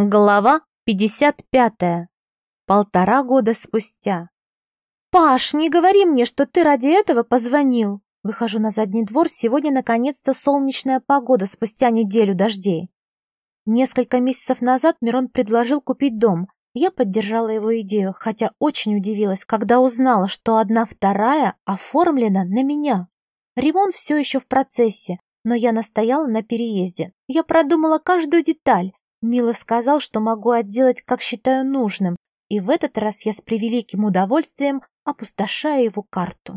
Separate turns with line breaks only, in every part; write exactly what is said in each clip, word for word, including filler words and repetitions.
Глава пятьдесят пятая. Полтора года спустя. «Паш, не говори мне, что ты ради этого позвонил!» Выхожу на задний двор, сегодня наконец-то солнечная погода спустя неделю дождей. Несколько месяцев назад Мирон предложил купить дом. Я поддержала его идею, хотя очень удивилась, когда узнала, что одна вторая оформлена на меня. Ремонт все еще в процессе, но я настояла на переезде. Я продумала каждую деталь. Мила сказал, что могу отделать, как считаю нужным, и в этот раз я с превеликим удовольствием опустошаю его карту.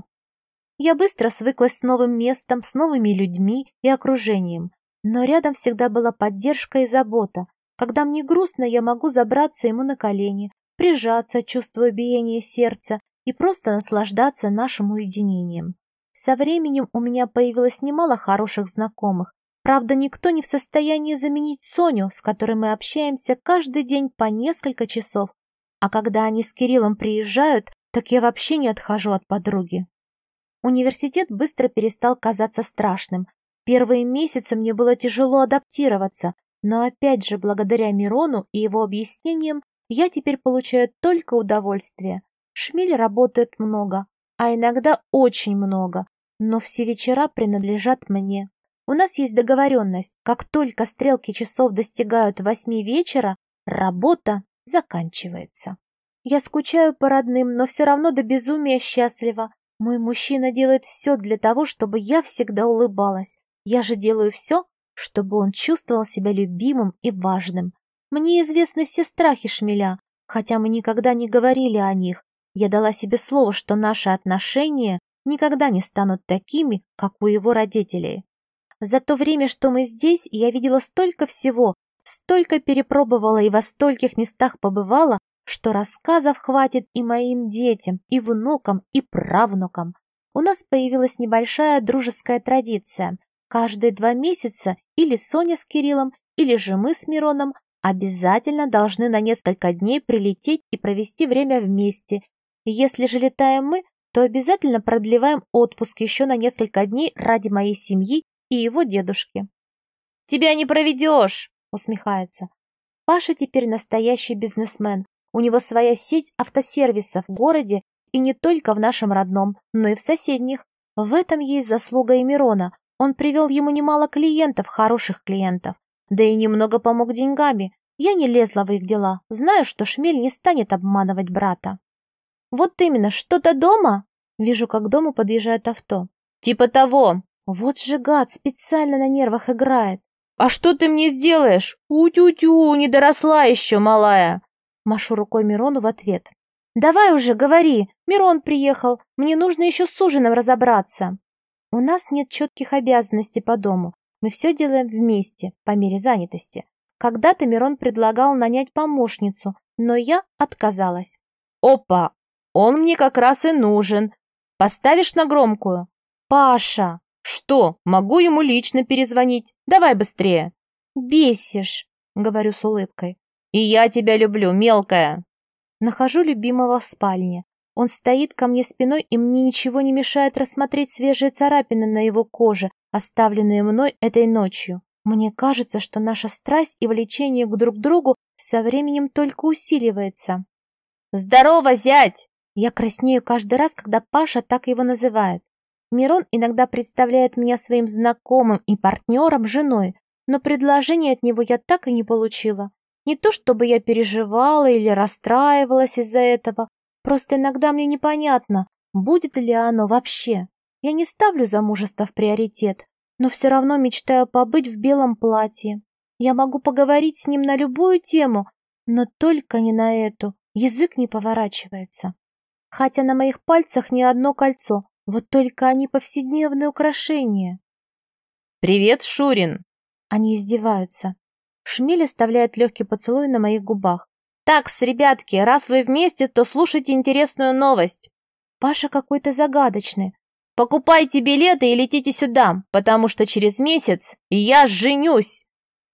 Я быстро свыклась с новым местом, с новыми людьми и окружением, но рядом всегда была поддержка и забота. Когда мне грустно, я могу забраться ему на колени, прижаться, чувствуя биение сердца, и просто наслаждаться нашим уединением. Со временем у меня появилось немало хороших знакомых. Правда, никто не в состоянии заменить Соню, с которой мы общаемся каждый день по несколько часов. А когда они с Кириллом приезжают, так я вообще не отхожу от подруги. Университет быстро перестал казаться страшным. Первые месяцы мне было тяжело адаптироваться, но опять же, благодаря Мирону и его объяснениям, я теперь получаю только удовольствие. Шмель работает много, а иногда очень много, но все вечера принадлежат мне. У нас есть договоренность, как только стрелки часов достигают восьми вечера, работа заканчивается. Я скучаю по родным, но все равно до безумия счастлива. Мой мужчина делает все для того, чтобы я всегда улыбалась. Я же делаю все, чтобы он чувствовал себя любимым и важным. Мне известны все страхи Шмеля, хотя мы никогда не говорили о них. Я дала себе слово, что наши отношения никогда не станут такими, как у его родителей. За то время, что мы здесь, я видела столько всего, столько перепробовала и во стольких местах побывала, что рассказов хватит и моим детям, и внукам, и правнукам. У нас появилась небольшая дружеская традиция. Каждые два месяца или Соня с Кириллом, или же мы с Мироном обязательно должны на несколько дней прилететь и провести время вместе. Если же летаем мы, то обязательно продлеваем отпуск еще на несколько дней ради моей семьи и его дедушки. «Тебя не проведешь!» — усмехается. Паша теперь настоящий бизнесмен. У него своя сеть автосервисов в городе и не только в нашем родном, но и в соседних. В этом есть заслуга и Мирона. Он привел ему немало клиентов, хороших клиентов. Да и немного помог деньгами. Я не лезла в их дела. Знаю, что Шмель не станет обманывать брата. «Вот именно, что-то дома?» Вижу, как к дому подъезжает авто. «Типа того!» Вот же гад, специально на нервах играет. «А что ты мне сделаешь? У-тю-тю, не доросла еще, малая!» Машу рукой Мирону в ответ. «Давай уже, говори, Мирон приехал, мне нужно еще с ужином разобраться». У нас нет четких обязанностей по дому, мы все делаем вместе, по мере занятости. Когда-то Мирон предлагал нанять помощницу, но я отказалась. «Опа, он мне как раз и нужен. Поставишь на громкую?» «Паша!» «Что? Могу ему лично перезвонить. Давай быстрее». «Бесишь», — говорю с улыбкой. «И я тебя люблю, мелкая». Нахожу любимого в спальне. Он стоит ко мне спиной, и мне ничего не мешает рассмотреть свежие царапины на его коже, оставленные мной этой ночью. Мне кажется, что наша страсть и влечение к друг другу со временем только усиливается. «Здорово, зять!» Я краснею каждый раз, когда Паша так его называет. Мирон иногда представляет меня своим знакомым и партнером, женой, но предложение от него я так и не получила. Не то чтобы я переживала или расстраивалась из-за этого, просто иногда мне непонятно, будет ли оно вообще. Я не ставлю замужество в приоритет, но все равно мечтаю побыть в белом платье. Я могу поговорить с ним на любую тему, но только не на эту, язык не поворачивается. Хотя на моих пальцах не одно кольцо, вот только они повседневные украшения. «Привет, Шурин!» Они издеваются. Шмель оставляет легкий поцелуй на моих губах. «Такс, ребятки, раз вы вместе, то слушайте интересную новость». Паша какой-то загадочный. «Покупайте билеты и летите сюда, потому что через месяц я женюсь».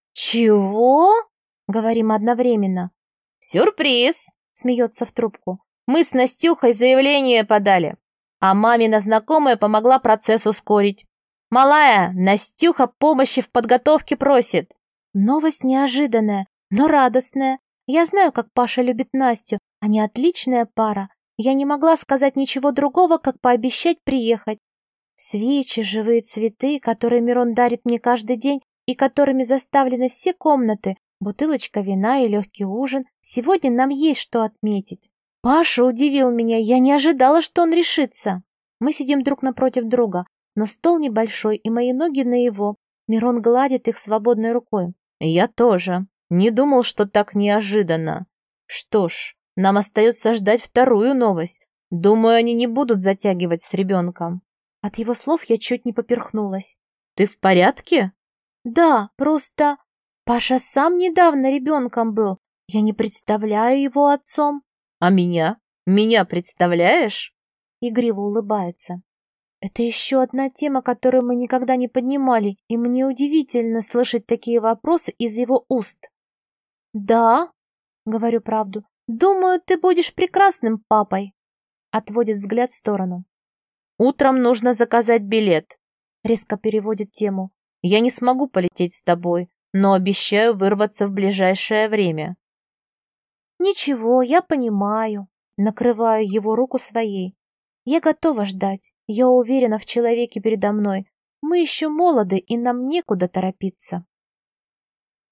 «Чего?» — говорим одновременно. «Сюрприз!» — смеется в трубку. «Мы с Настюхой заявление подали. А мамина знакомая помогла процесс ускорить. Малая, Настюха помощи в подготовке просит». Новость неожиданная, но радостная. Я знаю, как Паша любит Настю, они отличная пара. Я не могла сказать ничего другого, как пообещать приехать. Свечи, живые цветы, которые Мирон дарит мне каждый день и которыми заставлены все комнаты, бутылочка вина и легкий ужин. Сегодня нам есть что отметить. Паша удивил меня, я не ожидала, что он решится. Мы сидим друг напротив друга, но стол небольшой, и мои ноги на его. Мирон гладит их свободной рукой. Я тоже. Не думал, что так неожиданно. Что ж, нам остается ждать вторую новость. Думаю, они не будут затягивать с ребенком. От его слов я чуть не поперхнулась. Ты в порядке? Да, просто... Паша сам недавно ребенком был. Я не представляю его отцом. А меня? Меня представляешь? Игриво улыбается. Это еще одна тема, которую мы никогда не поднимали, и мне удивительно слышать такие вопросы из его уст. Да, говорю правду. Думаю, ты будешь прекрасным папой. Отводит взгляд в сторону. Утром нужно заказать билет. Резко переводит тему. Я не смогу полететь с тобой, но обещаю вырваться в ближайшее время. Ничего, я понимаю. Накрываю его руку своей. Я готова ждать. Я уверена в человеке передо мной. Мы еще молоды, и нам некуда торопиться.